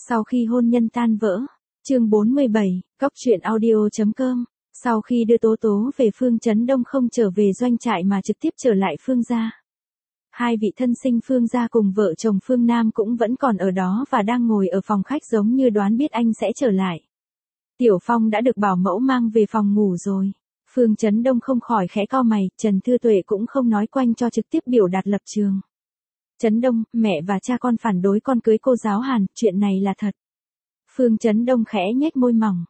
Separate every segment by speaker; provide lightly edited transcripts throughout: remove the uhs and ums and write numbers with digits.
Speaker 1: Sau khi hôn nhân tan vỡ, chương 47, góc truyện audio.com, sau khi đưa Tố Tố về Phương Chấn Đông không trở về doanh trại mà trực tiếp trở lại Phương gia. Hai vị thân sinh Phương gia cùng vợ chồng Phương Nam cũng vẫn còn ở đó và đang ngồi ở phòng khách giống như đoán biết anh sẽ trở lại. Tiểu Phong đã được bảo mẫu mang về phòng ngủ rồi. Phương Chấn Đông không khỏi khẽ cau mày, Trần Thư Tuệ cũng không nói quanh cho trực tiếp biểu đạt lập trường. Chấn Đông, mẹ và cha con phản đối con cưới cô giáo Hàn, chuyện này là thật. Phương Chấn Đông khẽ nhếch môi mỏng.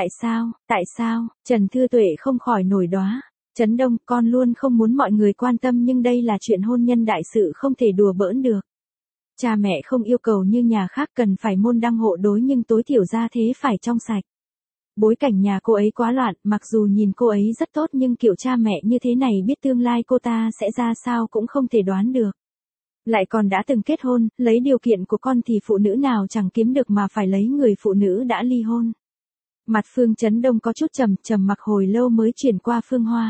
Speaker 1: Tại sao, Trần Thư Tuệ không khỏi nổi đoá. Chấn Đông, con luôn không muốn mọi người quan tâm nhưng đây là chuyện hôn nhân đại sự không thể đùa bỡn được. Cha mẹ không yêu cầu như nhà khác cần phải môn đăng hộ đối nhưng tối thiểu ra thế phải trong sạch. Bối cảnh nhà cô ấy quá loạn, mặc dù nhìn cô ấy rất tốt nhưng kiểu cha mẹ như thế này biết tương lai cô ta sẽ ra sao cũng không thể đoán được. Lại còn đã từng kết hôn, lấy điều kiện của con thì phụ nữ nào chẳng kiếm được mà phải lấy người phụ nữ đã ly hôn. Mặt Phương Chấn Đông có chút trầm mặc hồi lâu mới chuyển qua Phương Hoa.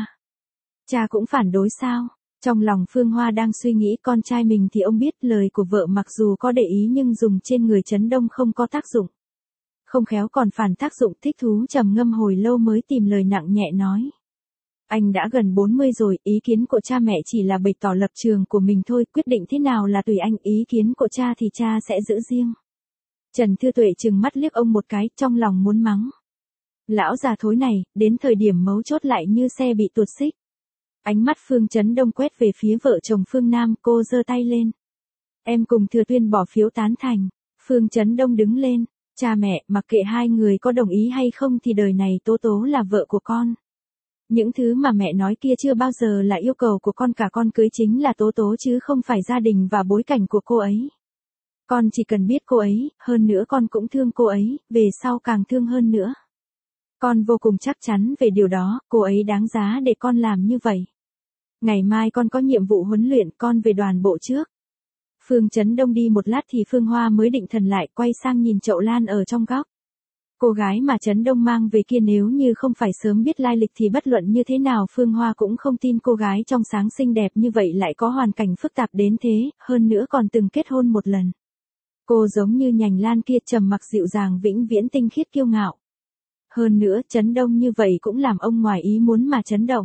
Speaker 1: Cha cũng phản đối sao? Trong lòng Phương Hoa đang suy nghĩ con trai mình thì ông biết lời của vợ mặc dù có để ý nhưng dùng trên người Chấn Đông không có tác dụng. Không khéo còn phản tác dụng. Thích thú trầm ngâm hồi lâu mới tìm lời nặng nhẹ nói. Anh đã gần 40 rồi, ý kiến của cha mẹ chỉ là bày tỏ lập trường của mình thôi, quyết định thế nào là tùy anh, ý kiến của cha thì cha sẽ giữ riêng. Trần Thư Tuệ trừng mắt liếc ông một cái, trong lòng muốn mắng. Lão già thối này, đến thời điểm mấu chốt lại như xe bị tuột xích. Ánh mắt Phương Chấn Đông quét về phía vợ chồng Phương Nam, cô giơ tay lên. Em cùng Thừa Tuyên bỏ phiếu tán thành. Phương Chấn Đông đứng lên. Cha mẹ, mặc kệ hai người có đồng ý hay không thì đời này Tố Tố là vợ của con. Những thứ mà mẹ nói kia chưa bao giờ là yêu cầu của con cả, con cưới chính là Tố Tố chứ không phải gia đình và bối cảnh của cô ấy. Con chỉ cần biết cô ấy, hơn nữa con cũng thương cô ấy, về sau càng thương hơn nữa. Con vô cùng chắc chắn về điều đó, cô ấy đáng giá để con làm như vậy. Ngày mai con có nhiệm vụ huấn luyện, con về đoàn bộ trước. Phương Chấn Đông đi một lát thì Phương Hoa mới định thần lại, quay sang nhìn chậu lan ở trong góc. Cô gái mà Chấn Đông mang về kia nếu như không phải sớm biết lai lịch thì bất luận như thế nào Phương Hoa cũng không tin cô gái trong sáng xinh đẹp như vậy lại có hoàn cảnh phức tạp đến thế, hơn nữa còn từng kết hôn một lần. Cô giống như nhành lan kia trầm mặc dịu dàng vĩnh viễn tinh khiết kiêu ngạo. Hơn nữa Chấn Đông như vậy cũng làm ông ngoài ý muốn mà chấn động.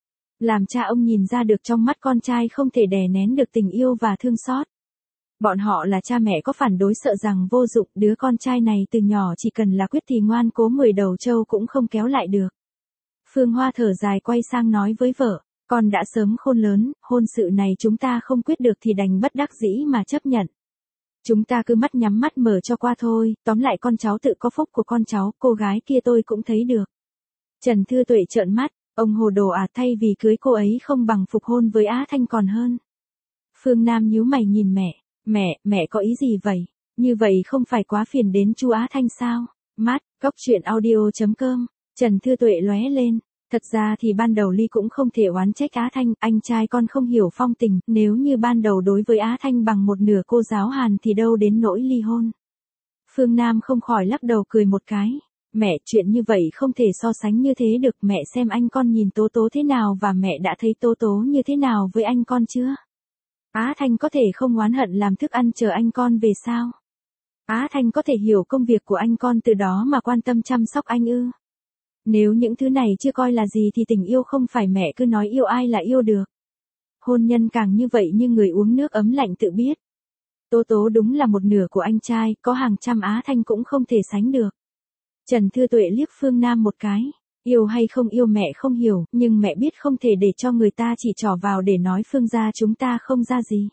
Speaker 1: Làm cha ông nhìn ra được trong mắt con trai không thể đè nén được tình yêu và thương xót. Bọn họ là cha mẹ có phản đối sợ rằng vô dụng, đứa con trai này từ nhỏ chỉ cần là quyết thì ngoan cố 10 đầu trâu cũng không kéo lại được. Phương Hoa thở dài quay sang nói với vợ, con đã sớm khôn lớn, hôn sự này chúng ta không quyết được thì đành bất đắc dĩ mà chấp nhận. Chúng ta cứ mắt nhắm mắt mở cho qua thôi, tóm lại con cháu tự có phúc của con cháu, cô gái kia tôi cũng thấy được. Trần Thư Tuệ trợn mắt, ông hồ đồ à, thay vì cưới cô ấy không bằng phục hôn với Á Thanh còn hơn. Phương Nam nhíu mày nhìn mẹ. Mẹ có ý gì vậy? Như vậy không phải quá phiền đến chú Á Thanh sao? Mát, góc truyện audio.com, Trần Thư Tuệ lóe lên. Thật ra thì ban đầu Ly cũng không thể oán trách Á Thanh, anh trai con không hiểu phong tình, nếu như ban đầu đối với Á Thanh bằng một nửa cô giáo Hàn thì đâu đến nỗi ly hôn. Phương Nam không khỏi lắc đầu cười một cái. Mẹ, chuyện như vậy không thể so sánh như thế được, mẹ xem anh con nhìn Tố Tố thế nào và mẹ đã thấy Tố Tố như thế nào với anh con chưa? Á Thanh có thể không oán hận làm thức ăn chờ anh con về sao? Á Thanh có thể hiểu công việc của anh con từ đó mà quan tâm chăm sóc anh ư? Nếu những thứ này chưa coi là gì thì tình yêu không phải mẹ cứ nói yêu ai là yêu được. Hôn nhân càng như vậy như người uống nước ấm lạnh tự biết. Tố Tố đúng là một nửa của anh trai, có hàng trăm Á Thanh cũng không thể sánh được. Trần Thư Tuệ liếc Phương Nam một cái. Yêu hay không yêu mẹ không hiểu, nhưng mẹ biết không thể để cho người ta chỉ trỏ vào để nói Phương gia chúng ta không ra gì.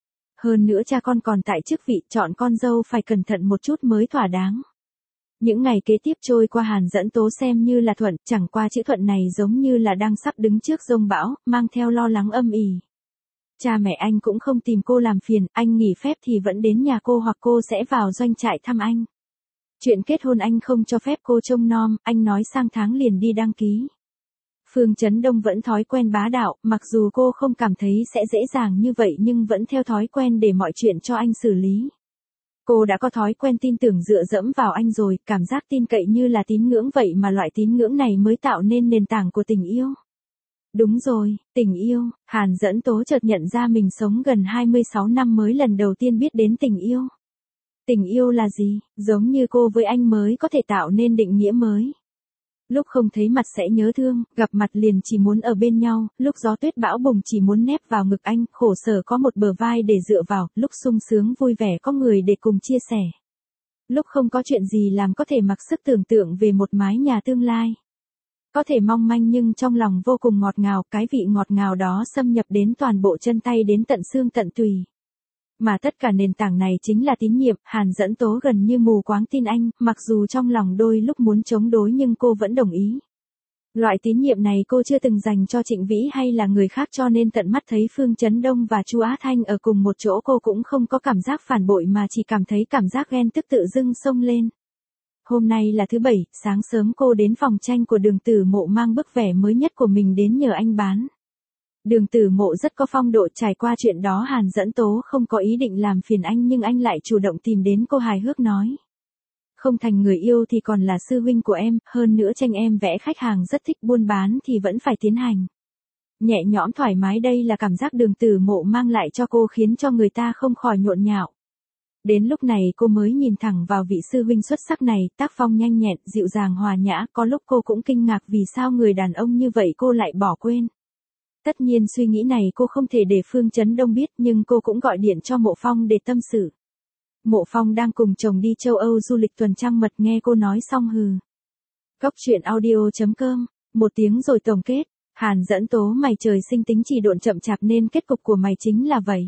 Speaker 1: Hơn nữa cha con còn tại chức vị, chọn con dâu phải cẩn thận một chút mới thỏa đáng. Những ngày kế tiếp trôi qua Hàn Dẫn Tố xem như là thuận, chẳng qua chữ thuận này giống như là đang sắp đứng trước giông bão, mang theo lo lắng âm ỉ. Cha mẹ anh cũng không tìm cô làm phiền, anh nghỉ phép thì vẫn đến nhà cô hoặc cô sẽ vào doanh trại thăm anh. Chuyện kết hôn anh không cho phép cô trông nom, anh nói sang tháng liền đi đăng ký. Phương Chấn Đông vẫn thói quen bá đạo, mặc dù cô không cảm thấy sẽ dễ dàng như vậy nhưng vẫn theo thói quen để mọi chuyện cho anh xử lý. Cô đã có thói quen tin tưởng dựa dẫm vào anh rồi, cảm giác tin cậy như là tín ngưỡng vậy mà loại tín ngưỡng này mới tạo nên nền tảng của tình yêu. Đúng rồi, tình yêu, Hàn Dẫn Tố chợt nhận ra mình sống gần 26 năm mới lần đầu tiên biết đến tình yêu. Tình yêu là gì? Giống như cô với anh mới có thể tạo nên định nghĩa mới. Lúc không thấy mặt sẽ nhớ thương, gặp mặt liền chỉ muốn ở bên nhau, lúc gió tuyết bão bùng chỉ muốn nép vào ngực anh, khổ sở có một bờ vai để dựa vào, lúc sung sướng vui vẻ có người để cùng chia sẻ. Lúc không có chuyện gì làm có thể mặc sức tưởng tượng về một mái nhà tương lai. Có thể mong manh nhưng trong lòng vô cùng ngọt ngào, cái vị ngọt ngào đó xâm nhập đến toàn bộ chân tay đến tận xương tận tùy. Mà tất cả nền tảng này chính là tín nhiệm, Hàn Dẫn Tố gần như mù quáng tin anh, mặc dù trong lòng đôi lúc muốn chống đối nhưng cô vẫn đồng ý. Loại tín nhiệm này cô chưa từng dành cho Trịnh Vĩ hay là người khác, cho nên tận mắt thấy Phương Chấn Đông và Chu Á Thanh ở cùng một chỗ cô cũng không có cảm giác phản bội mà chỉ cảm thấy cảm giác ghen tức tự dưng xông lên. Hôm nay là thứ Bảy, sáng sớm cô đến phòng tranh của Đường Tử Mộ mang bức vẽ mới nhất của mình đến nhờ anh bán. Đường Tử Mộ rất có phong độ, trải qua chuyện đó Hàn Dẫn Tố không có ý định làm phiền anh nhưng anh lại chủ động tìm đến cô hài hước nói. Không thành người yêu thì còn là sư huynh của em, hơn nữa tranh em vẽ khách hàng rất thích, buôn bán thì vẫn phải tiến hành. Nhẹ nhõm thoải mái, đây là cảm giác Đường Tử Mộ mang lại cho cô khiến cho người ta không khỏi nhộn nhạo. Đến lúc này cô mới nhìn thẳng vào vị sư huynh xuất sắc này, tác phong nhanh nhẹn, dịu dàng hòa nhã, có lúc cô cũng kinh ngạc vì sao người đàn ông như vậy cô lại bỏ quên. Tất nhiên suy nghĩ này cô không thể để Phương Chấn Đông biết nhưng cô cũng gọi điện cho Mộ Phong để tâm sự. Mộ Phong đang cùng chồng đi châu Âu du lịch tuần trăng mật, nghe cô nói xong hừ. Cóc truyện audio.com, một tiếng rồi tổng kết, Hàn Dẫn Tố mày trời sinh tính trì độn chậm chạp nên kết cục của mày chính là vậy.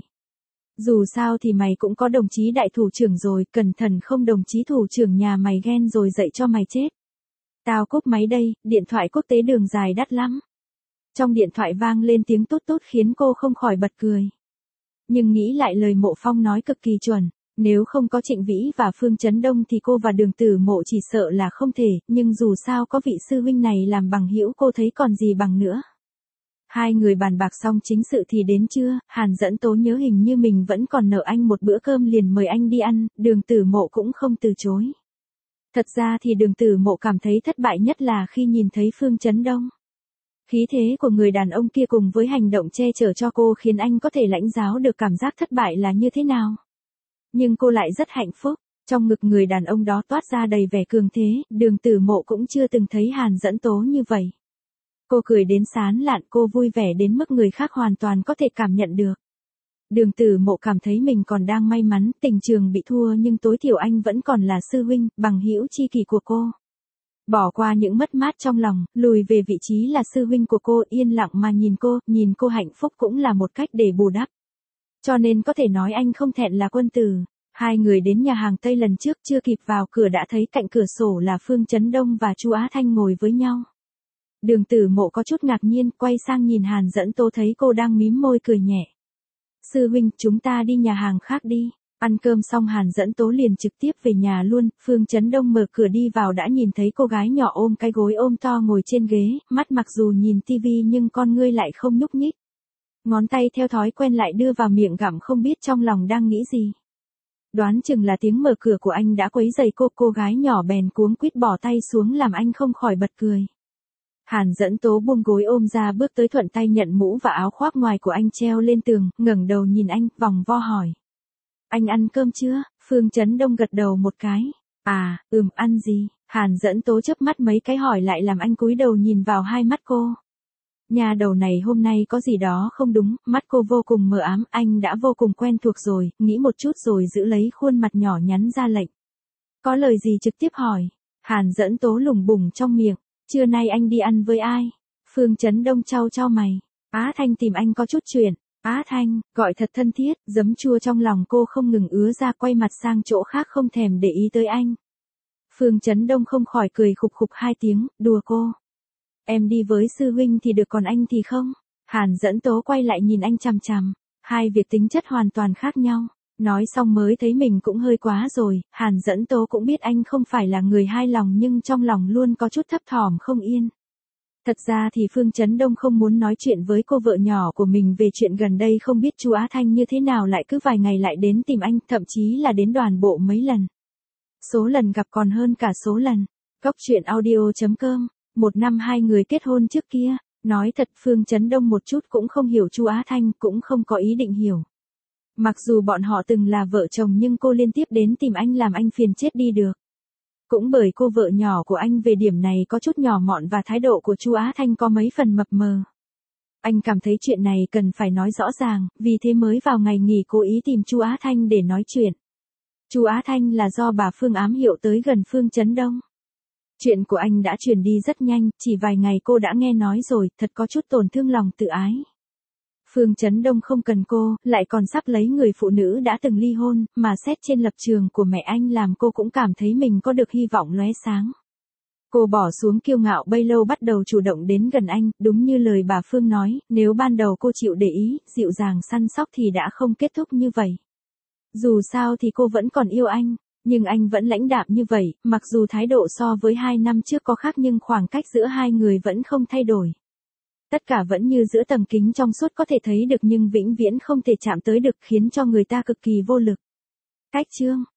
Speaker 1: Dù sao thì mày cũng có đồng chí đại thủ trưởng rồi, cẩn thận không đồng chí thủ trưởng nhà mày ghen rồi dạy cho mày chết. Tao cúp máy đây, điện thoại quốc tế đường dài đắt lắm. Trong điện thoại vang lên tiếng tút tút khiến cô không khỏi bật cười. Nhưng nghĩ lại lời Mộ Phong nói cực kỳ chuẩn, nếu không có Trịnh Vĩ và Phương Chấn Đông thì cô và Đường Tử Mộ chỉ sợ là không thể, nhưng dù sao có vị sư huynh này làm bằng hữu cô thấy còn gì bằng nữa. Hai người bàn bạc xong chính sự thì đến trưa, Hàn Dẫn Tố nhớ hình như mình vẫn còn nợ anh một bữa cơm liền mời anh đi ăn, Đường Tử Mộ cũng không từ chối. Thật ra thì Đường Tử Mộ cảm thấy thất bại nhất là khi nhìn thấy Phương Chấn Đông. Khí thế của người đàn ông kia cùng với hành động che chở cho cô khiến anh có thể lãnh giáo được cảm giác thất bại là như thế nào. Nhưng cô lại rất hạnh phúc, trong ngực người đàn ông đó toát ra đầy vẻ cường thế, Đường Tử Mộ cũng chưa từng thấy Hàn Dẫn Tố như vậy. Cô cười đến sán lạn, cô vui vẻ đến mức người khác hoàn toàn có thể cảm nhận được. Đường Tử Mộ cảm thấy mình còn đang may mắn, tình trường bị thua nhưng tối thiểu anh vẫn còn là sư huynh, bằng hữu tri kỷ của cô. Bỏ qua những mất mát trong lòng, lùi về vị trí là sư huynh của cô, yên lặng mà nhìn cô hạnh phúc cũng là một cách để bù đắp. Cho nên có thể nói anh không thẹn là quân tử. Hai người đến nhà hàng Tây lần trước chưa kịp vào cửa đã thấy cạnh cửa sổ là Phương Chấn Đông và Chu Á Thanh ngồi với nhau. Đường Tử Mộ có chút ngạc nhiên, quay sang nhìn Hàn Dẫn Tố thấy cô đang mím môi cười nhẹ. Sư huynh, chúng ta đi nhà hàng khác đi. Ăn cơm xong Hàn Dẫn Tố liền trực tiếp về nhà luôn, Phương Chấn Đông mở cửa đi vào đã nhìn thấy cô gái nhỏ ôm cái gối ôm to ngồi trên ghế, mắt mặc dù nhìn tivi nhưng con ngươi lại không nhúc nhích. Ngón tay theo thói quen lại đưa vào miệng gặm, không biết trong lòng đang nghĩ gì. Đoán chừng là tiếng mở cửa của anh đã quấy rầy cô gái nhỏ bèn cuống quýt bỏ tay xuống làm anh không khỏi bật cười. Hàn Dẫn Tố buông gối ôm ra bước tới thuận tay nhận mũ và áo khoác ngoài của anh treo lên tường, ngẩng đầu nhìn anh, vòng vo hỏi. Anh ăn cơm chưa? Phương Chấn Đông gật đầu một cái. À, ăn gì? Hàn Dẫn Tố chớp mắt mấy cái hỏi lại làm anh cúi đầu nhìn vào hai mắt cô. Nhà đầu này hôm nay có gì đó không đúng, mắt cô vô cùng mờ ám, anh đã vô cùng quen thuộc rồi, nghĩ một chút rồi giữ lấy khuôn mặt nhỏ nhắn ra lệnh. Có lời gì trực tiếp hỏi. Hàn Dẫn Tố lủng bủng trong miệng. Trưa nay anh đi ăn với ai? Phương Chấn Đông chau mày. Á Thanh tìm anh có chút chuyện. Á Thanh, gọi thật thân thiết, giấm chua trong lòng cô không ngừng ứa ra, quay mặt sang chỗ khác không thèm để ý tới anh. Phương Chấn Đông không khỏi cười khục khục hai tiếng, đùa cô. Em đi với sư huynh thì được còn anh thì không? Hàn Dẫn Tố quay lại nhìn anh chằm chằm. Hai việc tính chất hoàn toàn khác nhau. Nói xong mới thấy mình cũng hơi quá rồi, Hàn Dẫn Tố cũng biết anh không phải là người hai lòng nhưng trong lòng luôn có chút thấp thỏm không yên. Thật ra thì Phương Chấn Đông không muốn nói chuyện với cô vợ nhỏ của mình về chuyện gần đây, không biết chú Á Thanh như thế nào lại cứ vài ngày lại đến tìm anh, thậm chí là đến đoàn bộ mấy lần. Số lần gặp còn hơn cả số lần. Cóc truyện audio.com, 1 năm hai người kết hôn trước kia, nói thật Phương Chấn Đông một chút cũng không hiểu chú Á Thanh, cũng không có ý định hiểu. Mặc dù bọn họ từng là vợ chồng nhưng cô liên tiếp đến tìm anh làm anh phiền chết đi được. Cũng bởi cô vợ nhỏ của anh về điểm này có chút nhỏ mọn và thái độ của chu Á Thanh có mấy phần mập mờ. Anh cảm thấy chuyện này cần phải nói rõ ràng, vì thế mới vào ngày nghỉ cố ý tìm chu Á Thanh để nói chuyện. Chu Á Thanh là do bà Phương ám hiệu tới gần Phương Chấn Đông. Chuyện của anh đã truyền đi rất nhanh, chỉ vài ngày cô đã nghe nói rồi, thật có chút tổn thương lòng tự ái. Phương Chấn Đông không cần cô, lại còn sắp lấy người phụ nữ đã từng ly hôn, mà xét trên lập trường của mẹ anh làm cô cũng cảm thấy mình có được hy vọng lóe sáng. Cô bỏ xuống kiêu ngạo bấy lâu bắt đầu chủ động đến gần anh, đúng như lời bà Phương nói, nếu ban đầu cô chịu để ý, dịu dàng săn sóc thì đã không kết thúc như vậy. Dù sao thì cô vẫn còn yêu anh, nhưng anh vẫn lãnh đạm như vậy, mặc dù thái độ so với 2 năm trước có khác nhưng khoảng cách giữa hai người vẫn không thay đổi. Tất cả vẫn như giữa tầng kính trong suốt có thể thấy được nhưng vĩnh viễn không thể chạm tới được khiến cho người ta cực kỳ vô lực. Cách chương